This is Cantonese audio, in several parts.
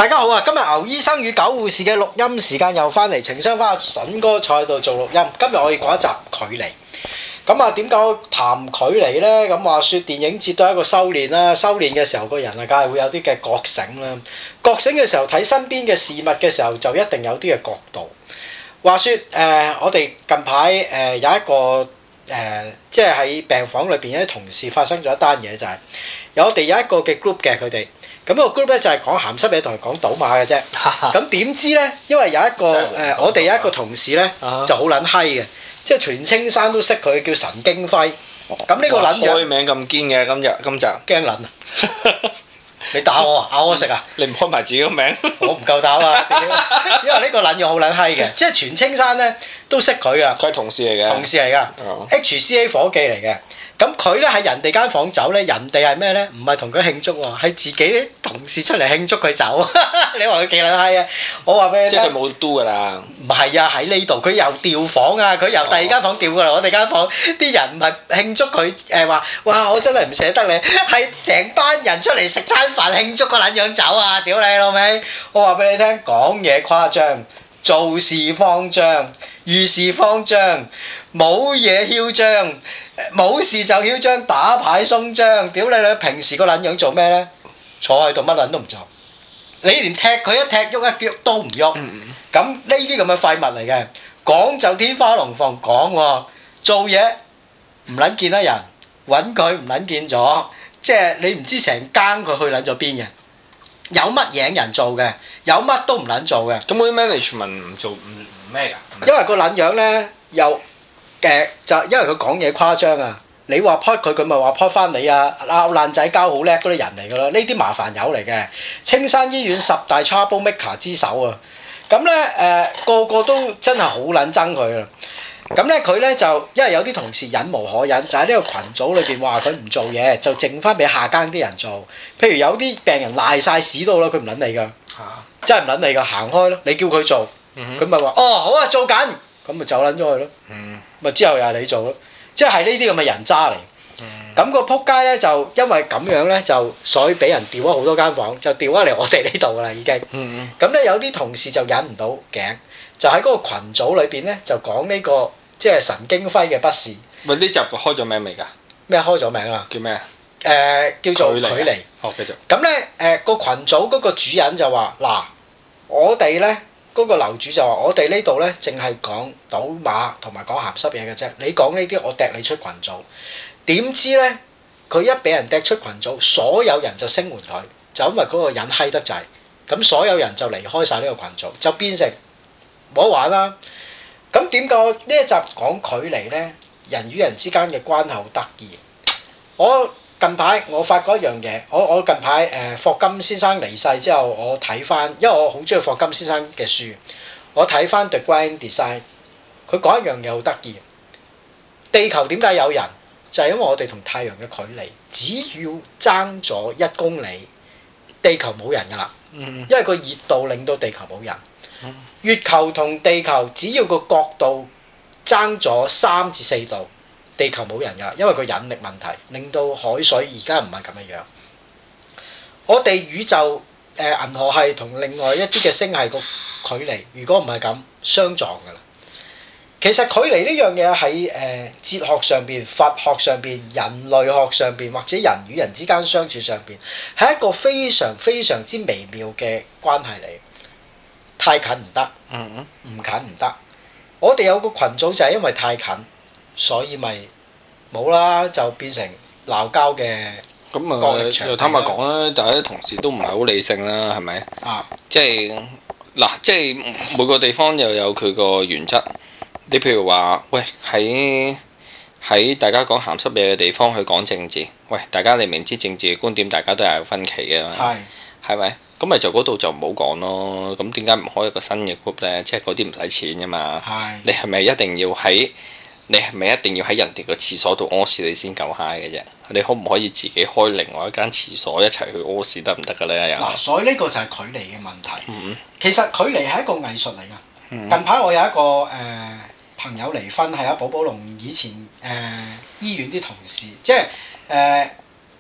大家好啊！今日牛醫生與狗護士嘅錄音時間又翻嚟，情商翻阿筍哥坐喺度做錄音。今日我哋講一集距離。咁啊，點解談距離呢？咁話說電影節都係一個修練啦，修練嘅時候個人啊，梗係會有啲嘅覺醒啦。覺醒嘅時候睇身邊嘅事物嘅時候，就一定有啲嘅角度。話說我哋近排有一個即係喺病房裏邊有啲同事發生咗一單嘢，就係我哋有一個嘅 group 嘅佢哋。咁個 group 咧就係講鹹濕嘢同埋講賭馬嘅啫。咁點知咧？因為有一個我哋有一個同事咧就好撚閪嘅，即係全青山都識佢，叫神經輝。咁呢個撚樣開名咁堅嘅，今集驚撚啊！你打我啊？咬我食啊？ 你唔開埋自己個名， 我唔夠膽啊！因為呢個撚樣好撚閪嘅，即係全青山咧都識佢噶。 佢係同事嚟嘅， 同事嚟噶，HCA 伙計嚟嘅。咁佢咧喺人哋間房走咧，人哋係咩咧？唔係同佢慶祝喎，係自己啲同事出嚟慶祝佢走。你話佢幾撚閪啊？我話俾你聽， 即係佢冇 do 噶啦。 唔係啊，喺呢度佢又調房啊，佢由第二間房調過嚟我哋間房，啲人唔係慶祝佢話，哇！我真係唔捨得你，係成班人出嚟食餐飯慶祝個撚樣走啊！屌你老味！我話俾你聽，講嘢誇張，做事慌張，遇事慌張，冇嘢囂張。冇事就囂張，打牌鬆張，屌你你！平時個撚樣做咩呢？坐喺度乜撚都唔做，你連踢佢一踢喐一腳都唔喐。咁呢啲咁嘅廢物嚟嘅，講就天花龍鳳講喎，做嘢唔撚見得人，揾佢唔撚見咗，即係你唔知成間佢去撚咗邊嘅，有乜嘢人做嘅，有乜都唔撚做嘅。 咁嗰啲 management 唔做唔咩㗎？ 因為個撚樣呢，又。就因為佢講嘢誇張啊！你話 pot 佢，佢咪話 pot 翻你啊！拗爛仔交好叻嗰啲人嚟㗎啦，呢啲麻煩友嚟嘅。青山醫院10大 trouble maker 之首啊！咁咧個個都真係好撚憎佢啊！咁咧佢咧就因為有啲同事忍無可忍，就喺呢個群組裏邊話佢唔做嘢，就剩翻俾下更啲人做。譬如有啲病人賴晒屎到啦，佢唔撚你㗎，真係唔撚你㗎，行開咯！你叫佢做，佢咪話哦好啊，做緊，咁咪走撚咗去咯。咪之後又係你做咯，即係呢啲咁嘅人渣嚟。咁個撲街咧就因為咁樣咧，就所以俾人調咗好多間房，就調咗嚟我哋呢度啦已經。咁咧有啲同事就忍唔到頸，就喺嗰個群組裏邊咧就講呢個即係神經輝嘅不是。 喂，呢集開咗名未㗎？ 咩開咗名啊？ 叫咩啊？ 叫做距離。 好，繼續。 咁咧個群組嗰個主人就話：嗱，我哋咧。嗰個樓主就話：我哋呢度咧，淨係講賭馬同埋講鹹濕嘢嘅啫。你講呢啲，我掟你出群組。點知咧，佢一俾人掟出群組，所有人就聲援佢，就因為嗰個人閪得滯。咁所有人就離開晒呢個群組，就變成冇得玩啦。咁點解呢一集講距離咧？人與人之間嘅關係好得意。我近排我發覺一樣嘢，我近排霍金先生離世之後，我睇翻，因為我好中意霍金先生嘅書，我睇翻 The Grand Design， 佢講一樣嘢好得意。地球點解有人？就係因為我哋同太陽嘅距離，只要爭咗1公里，地球冇人㗎啦。因為個熱度令到地球冇人。月球同地球只要個角度爭咗3至4度。地球冇人㗎，因為佢引力問題，令到海水而家唔係咁嘅樣。我哋宇宙銀河系同另外一啲嘅星系個距離，如果唔係咁，相撞㗎啦。其實距離呢樣嘢喺哲學上邊、佛學上邊、人類學上邊，或者人與人之間相處上邊，係一個非常非常之微妙嘅關係嚟。太近唔得，唔近唔得。我哋有個群組就係因為太近。所以咪冇啦，就變成鬧交嘅。 咁啊，又坦白講啦，大家啲同事都唔係好理性啦，係咪？即係嗱，即係每個地方又有佢個原則。你譬如話，喂，喺大家講鹹濕嘢嘅地方去講政治，喂，大家你明知政治嘅觀點，大家都係有分歧嘅嘛。係咪？咁咪就嗰度就唔好講咯。咁點解唔開一個新嘅 group 咧？即係嗰啲唔使錢㗎嘛。你係咪一定要喺？你係咪一定要喺人哋個廁所度屙屎你先夠 high 嘅啫？你可唔可以自己開另外一間廁所一齊去屙屎得唔得嘅咧？ 嗱，所以呢個就係距離嘅問題。其實距離係一個藝術嚟㗎。近排我有一個朋友離婚，係阿寶寶龍以前醫院啲同事，即係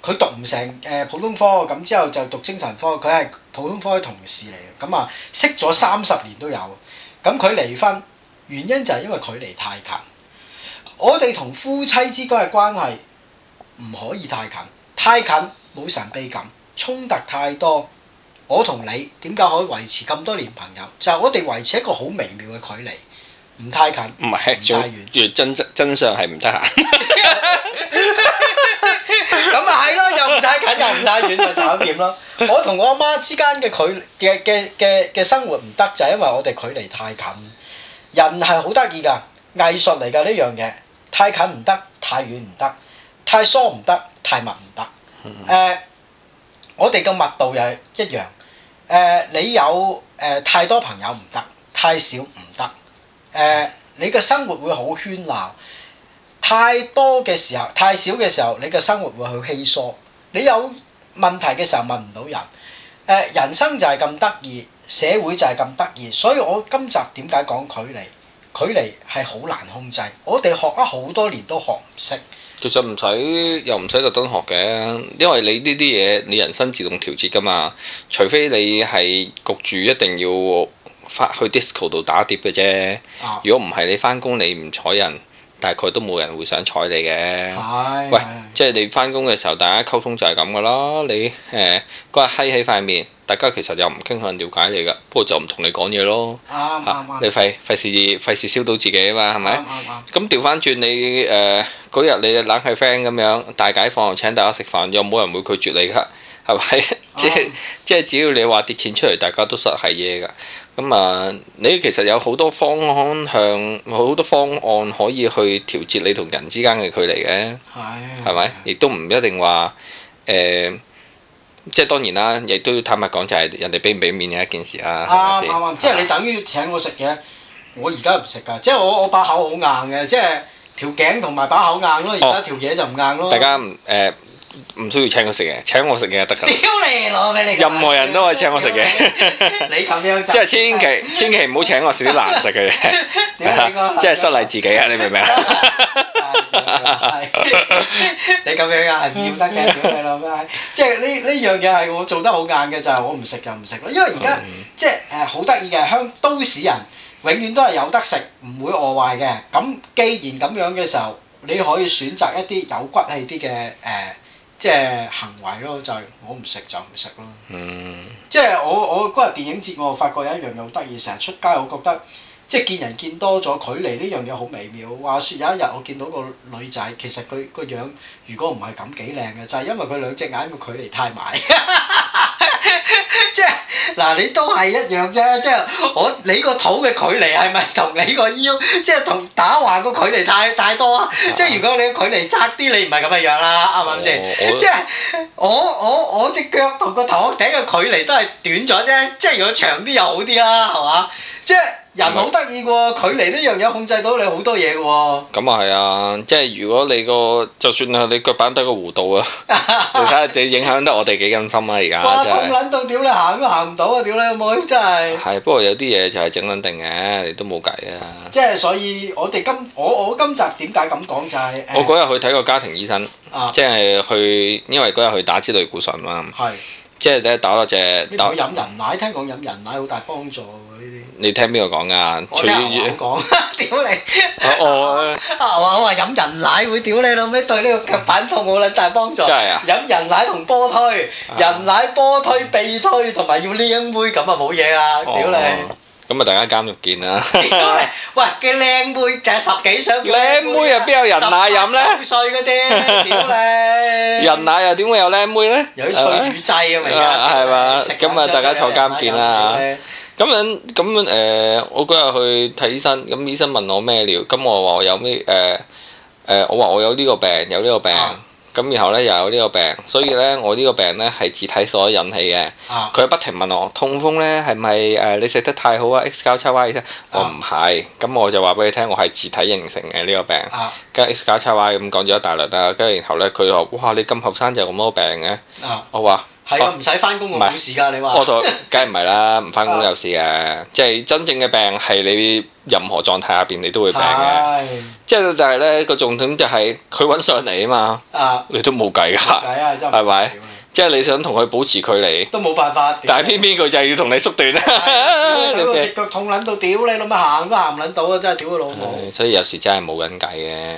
佢讀唔成普通科，咁之後就讀精神科，佢係普通科嘅同事嚟嘅，咁啊識咗30年都有，咁佢離婚原因就係因為距離太近。我哋同夫妻之間嘅關係唔可以太近，太近冇神秘感，衝突太多。我同你點解可以維持咁多年朋友？就係我哋維持一個好微妙嘅距離，唔太近， 唔係太遠。真相係唔得閒。 咁咪係咯，又唔太近又唔太遠，咪搞掂咯。我同我阿媽之間嘅嘅生活唔得，就係因為我哋距離太近。人係好得意㗎，藝術嚟㗎呢樣嘢。太近唔得，太遠唔得，太疏唔得，太密唔得。我哋嘅密度又係一樣。你有太多朋友唔得，太少唔得。你嘅生活會好喧鬧。太多嘅時候，太少嘅時候，你嘅生活會好稀疏。你有問題嘅時候問唔到人。人生就係咁得意，社會就係咁得意。所以我今集點解講距離？距離係好難控制。我哋學咗好多年都學唔識。 其實又唔使特登學嘅，因為你呢啲嘢你人生自動調節㗎嘛。除非你係焗住一定要返去 disco 度打碟嘅啫。如果唔係，你返工你唔睬人，大概都冇人會想睬你嘅。喂，即係你返工嘅時候，大家溝通就係咁噶啦。你嗰日閪喺塊面，大家其實又唔傾向了解你噶，不過就唔同你講嘢咯。你費事燒到自己啊嘛，係咪？咁調翻轉你嗰日你冷係 friend 咁樣，大解放請大家食飯，又冇人會拒絕你噶，係咪？即係只要你話跌錢出嚟，大家都實係嘢噶。咁你其實有好多方向，好多方案可以去調節你同人之間嘅距離嘅，係咪？亦都唔一定話即係當然啦，亦都要坦白講，就係人哋俾唔俾面嘅一件事啦。 啱，即係你等於請我食嘢，我而家唔食㗎，即係我把口好硬嘅，即係條頸同埋把口硬咯，而家條嘢就唔硬咯。 大家唔需要請我食嘅，請我食嘅就得㗎。 屌你攞俾你！ 任何人都可以請我食嘅。 你咁樣即係千祈唔好請我食啲難食嘅嘢，即係失禮自己啊！你明唔明啊？ 你咁樣係唔要得嘅，屌你老味！即係呢樣嘢係我做得好硬嘅，就係我唔食就唔食咯。因為而家即係好得意嘅，都市人永遠都係有得食，唔會餓壞嘅。咁既然咁樣嘅時候，你可以選擇一啲有骨氣啲嘅即係行為咯，就係我唔食就唔食咯。即係我嗰日電影節我發覺有一樣嘢好得意，成日出街我覺得即係見人見多咗，距離呢樣嘢好微妙。話説有一日我見到個女仔，其實佢個樣如果唔係咁幾靚嘅，就係因為佢兩隻眼個距離太埋。即係嗱，你都係一樣啫。即係你個肚嘅距離係咪同你個腰，即係同打橫個距離太多啊？即係如果你個距離窄啲，你唔係咁嘅樣啦，啱唔啱先？即係我隻腳同個頭殼頂嘅距離都係短咗啫。即係如果長啲又好啲啦，係嘛？即係人好得意喎，距離呢樣嘢控制到你好多嘢嘅喎。咁啊係啊，即係如果你就算係你腳板底個弧度啊，你睇下你影響得我哋幾咁深啊！而家哇，痛撚到屌你行都行唔到啊！屌你老母真係。係， 不過有啲嘢就係整撚定嘅，你都冇計啊。 即係所以我哋我今集點解咁講就係我嗰日去睇個家庭醫生，即係因為嗰日去打支類固醇嘛。係。即係咧打咗隻。 你唔會飲人奶，聽講飲人奶好大幫助喎呢啲。 你聽邊個講㗎？ 我聽講。屌你！我話飲人奶會屌你老味，對呢個腳板痛好撚大幫助。真係啊！飲人奶同波推，人奶波推臂推同埋要靚妹咁啊冇嘢啦！屌你！ 咁啊大家監獄見啦！ 屌你！喂嘅靚妹就係10幾歲。 靚妹又邊有人奶飲咧 ？9歲嗰啲，屌你！ 人奶又點會有靚妹咧？ 有啲催乳劑啊嘛而家。係嘛？ 咁啊大家坐監見啦咁我嗰日去睇醫生，咁醫生問我咩料，咁我話我有咩我話我有呢個病，有呢個病，咁然後咧又有呢個病，所以咧我呢個病咧係自體所引起嘅。佢不停問我痛風咧係咪你食得太好啊 X 交叉 Y 我唔係，咁我就話俾你聽，我係自體形成嘅呢個病。跟住 X 交叉 Y 咁講咗一大輪啦，跟住然後咧佢話：哇你咁後生就咁多病嘅？我話係啊，唔使翻工冇事㗎，你話？ 我就梗係唔係啦，唔翻工有事嘅，即係真正嘅病係你任何狀態下邊你都會病嘅。即係就係咧個重點就係佢揾上嚟啊嘛，你都冇計㗎，係咪？即係你想同佢保持距離都冇辦法。 但係偏偏佢就係要同你縮短啊！ 你個隻腳痛撚到屌你老母行都行唔撚到啊！真係屌佢老母。 所以有時真係冇緊計嘅。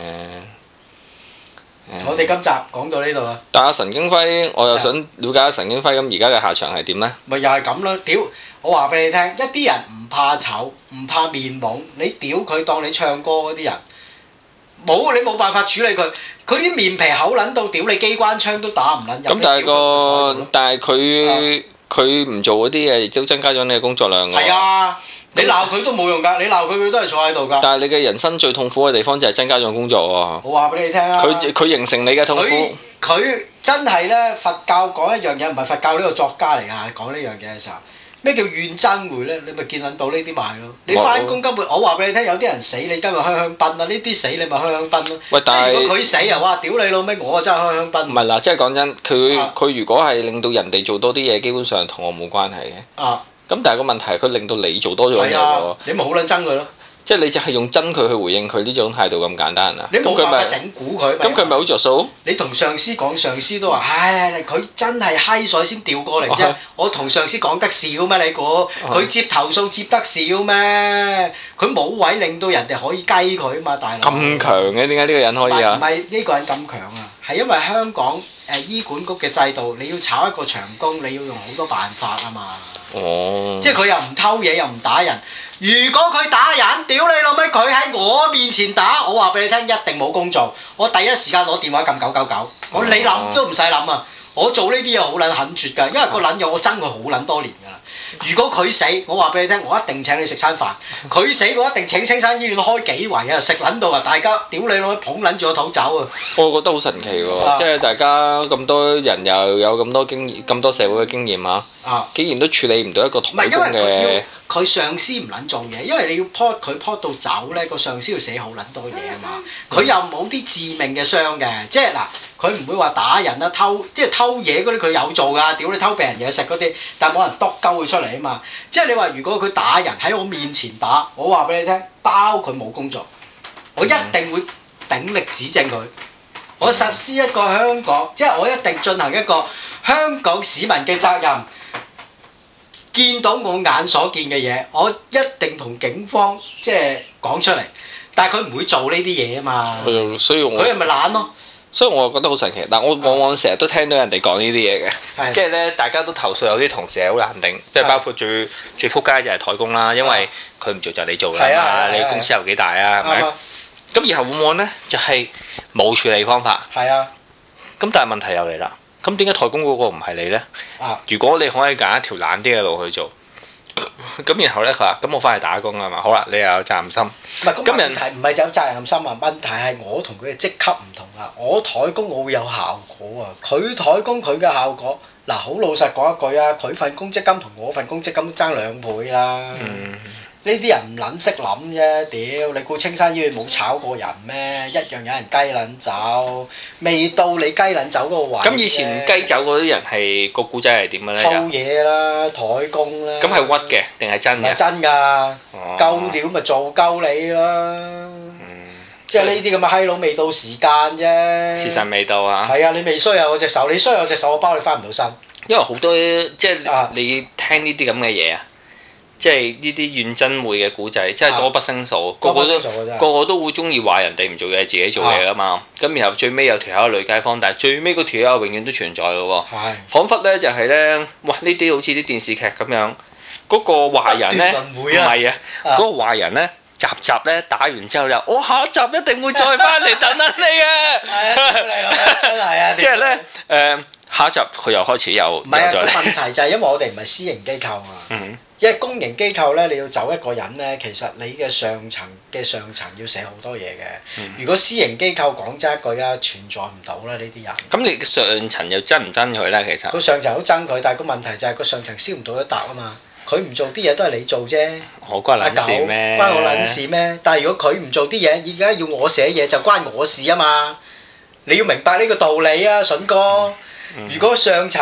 我哋今集講到呢度啦。 但係神經輝，我又想了解下神經輝咁而家嘅下場係點呢？ 咪又係咁咯，屌！我話俾你聽，一啲人唔怕醜，唔怕面懵，你屌佢當你唱歌嗰啲人，你冇辦法處理佢，佢啲面皮厚撚到屌你機關槍都打唔撚入。 咁但係佢唔做嗰啲嘢，亦都增加咗你嘅工作量㗎。 係啊。你鬧佢都冇用㗎，你鬧佢佢都係坐喺度㗎。 但係你嘅人生最痛苦嘅地方就係增加咗工作喎。 我話俾你聽啊！ 佢形成你嘅痛苦。 佢真係咧，佛教講一樣嘢，唔係佛教呢個作家嚟㗎，講呢樣嘢嘅時候，咩叫怨憎會咧？你咪見撚到呢啲賣咯。你翻工根本，我話俾你聽，有啲人死你今日香香檳啊，呢啲死你咪香香檳咯。 喂，但係如果佢死啊，哇！屌你老味，我真係香香檳。 唔係嗱，即係講真，佢如果係令到人哋做多啲嘢，基本上同我冇關係嘅。啊。咁但係個問題係佢令到你做多咗嘢喎， 你咪好撚憎佢咯。 即係你就係用憎佢去回應佢呢種態度咁簡單啊？ 你冇辦法整蠱佢。 咁佢咪好着數？ 你同上司講，上司都話：唉，佢真係閪水先調過嚟啫。我同上司講得少咩？你估佢接投訴接得少咩？佢冇位令到人哋可以雞佢啊嘛，大佬。 咁強嘅，點解呢個人可以啊？ 唔係呢個人咁強啊，係因為香港醫管局嘅制度，你要炒一個長工，你要用好多辦法啊嘛。 哦。 即係佢又唔偷嘢，又唔打人。如果佢打人，屌你老味！佢喺我面前打，我話俾你聽，一定冇工做。我第一時間攞電話撳999，我你諗都唔使諗啊！我做呢啲嘢好撚狠絕㗎，因為個撚樣我憎佢好撚多年㗎啦。如果佢死，我話俾你聽，我一定請你食餐飯。佢死，我一定請青山醫院開幾圍啊！食撚到啊！大家屌你老味，捧撚住個肚走啊！ 我覺得好神奇喎，即係大家咁多人又有咁多經驗，咁多社會嘅經驗啊！竟然都處理唔到一個台工嘅。佢上司唔撚做嘢，因為你要 po 佢 po 到走咧，個上司要寫好撚多嘢啊嘛。佢又冇啲致命嘅傷嘅，即係嗱，佢唔會話打人啊、偷嘢嗰啲佢有做㗎，屌你偷病人嘢食嗰啲，但係冇人篤鳩佢出嚟啊嘛。即係你話如果佢打人喺我面前打，我話俾你聽，包佢冇工作，我一定會鼎力指正佢，我實施一個香港，即係我一定進行一個香港市民嘅責任。見到我眼所見嘅嘢，我一定同警方即係講出嚟，但係佢唔會做呢啲嘢啊嘛。所以佢係咪懶咯？ 所以我覺得好神奇。但我往往成日都聽到人哋講呢啲嘢嘅，即係咧大家都投訴有啲同事係好難頂，即係包括最撲街就係台工啦，因為佢唔做就係你做㗎嘛，你公司有幾大啊？係咪？咁然後往往咧就係冇處理方法。係啊。咁但係問題又嚟啦。咁點解台工嗰個唔係你呢？如果你可以揀一條懶啲嘅路去做，咁然後呢，佢話：咁我翻去打工啊嘛。好啦，你又有責任心。唔係，咁問題唔係有責任心啊，問題係我同佢嘅職級唔同啊。我台工我會有效果啊，佢台工佢嘅效果嗱，好老實講一句啊，佢份公積金同我份公積金都爭2倍啦。呢啲人唔撚識諗啫，屌你估青山醫院冇炒過人咩？一樣有人雞撚走，未到你雞撚走嗰個位。咁以前雞走嗰啲人係個古仔係點嘅咧？偷嘢啦，台工啦。咁係屈嘅定係真嘅？真㗎，夠料咪做鳩你啦。即係呢啲咁嘅閪佬未到時間啫。時辰未到啊！係啊，你未衰啊！我隻手，你衰我隻手，我包你翻唔到身。因為好多即係你聽呢啲咁嘅嘢啊。即係呢啲怨憎會嘅古仔，真係多不勝數。個個都會中意話人哋唔做嘢，自己做嘢噶嘛。咁然後最尾有條友女街坊，但係最尾嗰條友永遠都存在嘅喎。彷彿咧就係咧，哇！呢啲好似啲電視劇咁樣，嗰個壞人咧唔係啊，嗰個壞人咧集咧打完之後就我下一集一定會再翻嚟等等你嘅。真係啊！即係咧下一集佢又開始又唔係啊！個問題就係因為我哋唔係私營機構啊。因為公營機構咧，你要走一個人咧，其實你嘅上層要寫好多嘢嘅。如果私營機構講真一句啊，存在唔到啦呢啲人。咁你上層又憎唔憎佢咧？其實個上層好憎佢，但係個問題就係個上層燒唔到一笪啊嘛。佢唔做啲嘢都係你做啫。我關撚事咩？關我撚事咩？但係如果佢唔做啲嘢，而家要我寫嘢就關我事啊嘛。你要明白呢個道理啊，筍哥。如果上層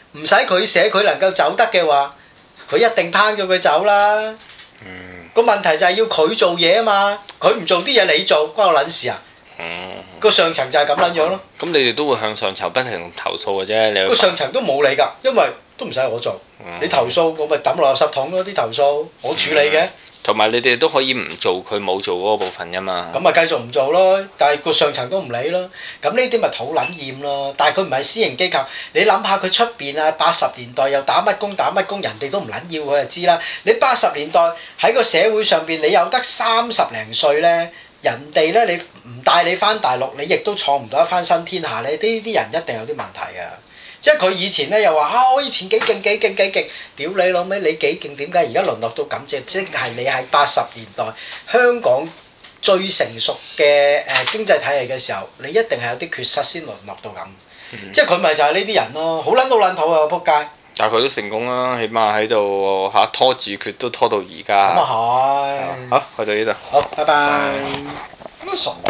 唔使佢寫，佢能夠走得嘅話，佢一定拋咗佢走啦。個問題就係要佢做嘢啊嘛，佢唔做啲嘢你做，關我撚事啊！個上層就係咁撚樣咯。 咁你哋都會向上層不停投訴嘅啫。 個上層都冇理㗎，因為都唔使我做。你投訴我咪抌落垃圾桶咯，啲投訴我處理嘅。 同埋你哋都可以唔做佢冇做嗰個部分㗎嘛。 咁咪繼續唔做咯，但係個上層都唔理咯。咁呢啲咪好撚厭咯。但係佢唔係私營機構，你諗下佢出邊啊，80年代又打乜工，人哋都唔撚要佢就知啦。你80年代喺個社會上邊，你有得30零歲咧，人哋咧你唔帶你翻大陸，你亦都坐唔到一番新天下咧。呢啲人一定有啲問題㗎。即係佢以前咧又話我以前幾勁，屌你老味你幾勁？點解而家淪落到咁啫？即係你喺80年代香港最成熟嘅經濟體系嘅時候，你一定係有啲缺失先淪落到咁。即係佢咪就係呢啲人咯，好撚老撚土啊仆街！ 但係佢都成功啦，起碼喺度拖字訣都拖到而家。 咁啊係。 好，去到呢度。 好，拜拜。乜傻？